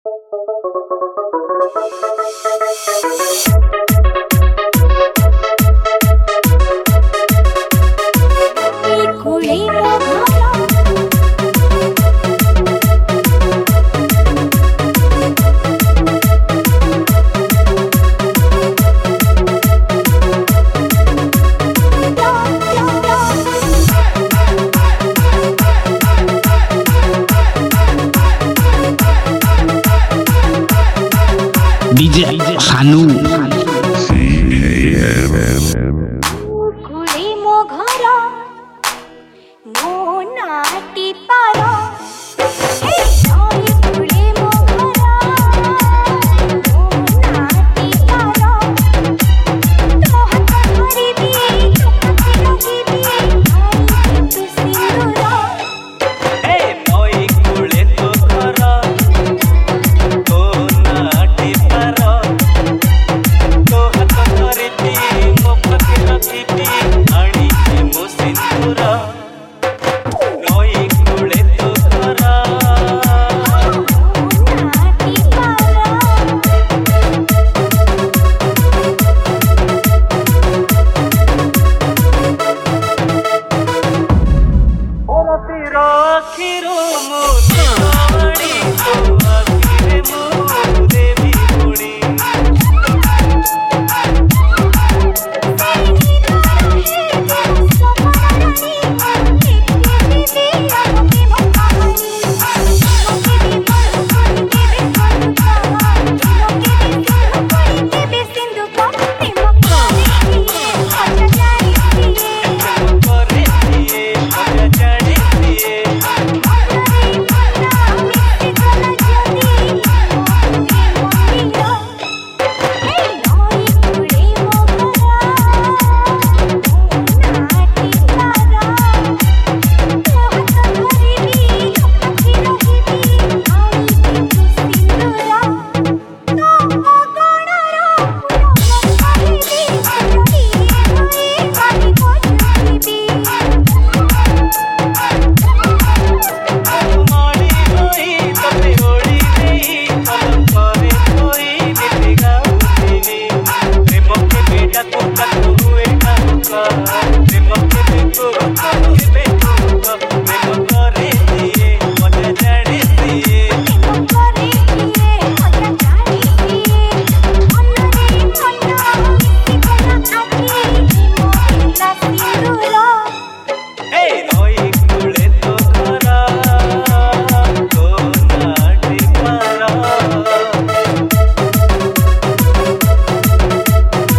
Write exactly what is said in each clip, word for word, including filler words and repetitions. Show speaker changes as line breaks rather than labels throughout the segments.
DJ सानू
कुड़ी मो घर मो नाटी पार कुड़ी मो घर मो नाटी पार तो हाथ धरिबी तो पाखे रहिबी तू सिंदूर
हे मोई कुळे तो घर तो नाटी पार तो हाथ धरिबी मो पाखे रहिबी आणी मो सिंदूर मोई कुळे तो घर
नाटी पार
ओरतिर आखिरो मो निवाणी तो आखिरे मो देवी गुणी करे दिए मजा जाने दिए माड़ी होई तबे ओड़ी नहीं फल करे कोई बिती गाउतीनी प्रेम के बेटा को कतु हुए ना का प्रेम के बेटो के बेटो प्रेम करे दिए मजा जाने दिए हे नई कुळे तो घर तो नाटी पार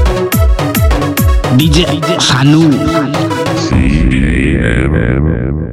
डीजे सानू।